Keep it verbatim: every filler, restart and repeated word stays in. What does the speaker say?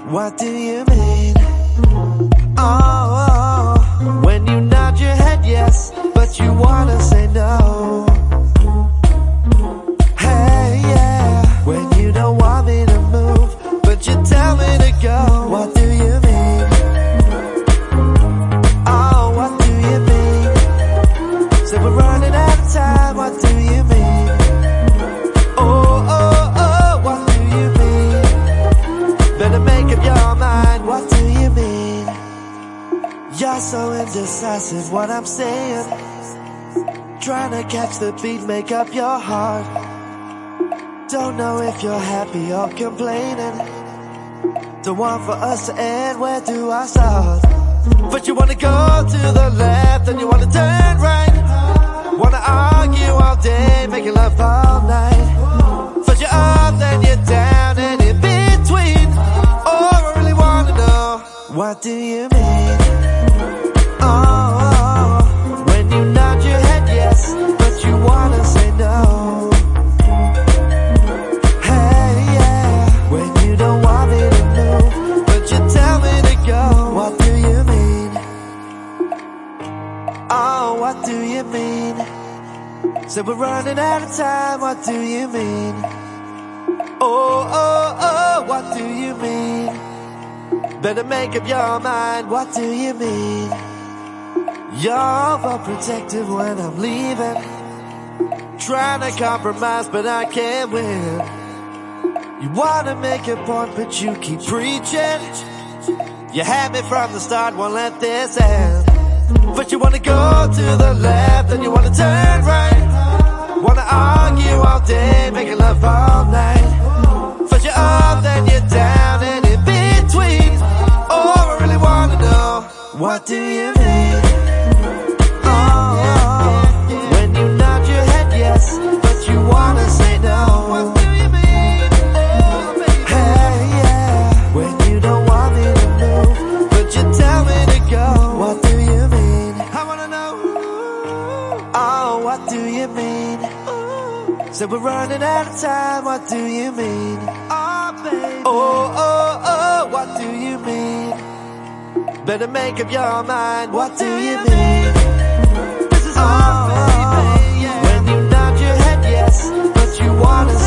What do you mean? Oh, oh, when you nod your head yes, but you wanna say no. Hey, yeah, when you don't want me to move, but you tell me to go. What do you mean? Oh, what do you mean? Say we're running out of time, what do you mean? Oh, oh, oh, what do you mean? Better make up your mind, what do you mean? You're so indecisive, what I'm saying. Trying to catch the beat, make up your heart. Don't know if you're happy or complaining. Don't want for us to end, where do I start? But you wanna go to the left and you wanna turn right. Wanna argue all day, making love all night. First you're up, then you're down, and in between. Oh, I really wanna know, what do you mean? Oh, oh, when you nod your head yes, but you wanna say no. Hey, yeah, when you don't want me to move, but you tell me to go. What do you mean? Oh, what do you mean? Say we're running out of time, what do you mean? Oh, oh, oh, what do you mean? Better make up your mind, what do you mean? You're overprotective when I'm leaving. Trying to compromise but I can't win. You wanna make a point but you keep preaching. You had me from the start, won't let this end. But you wanna go to the left and you wanna turn right. Wanna argue all day, making love all night. First you're up, then you're down, and in between. Oh, I really wanna know, what do you mean? Oh, oh, when you nod your head yes, but you wanna say no. What do you mean? Oh, baby. Hey, yeah, when you don't want me to move, but you tell me to go. What do you mean? I wanna know. Oh, what do you mean? Say we're running out of time, what do you mean? Oh, baby. Oh, oh, oh, what do you mean? Better make up your mind, what do you mean? This is all, oh, baby, yeah. When you nod your head yes, but you wanna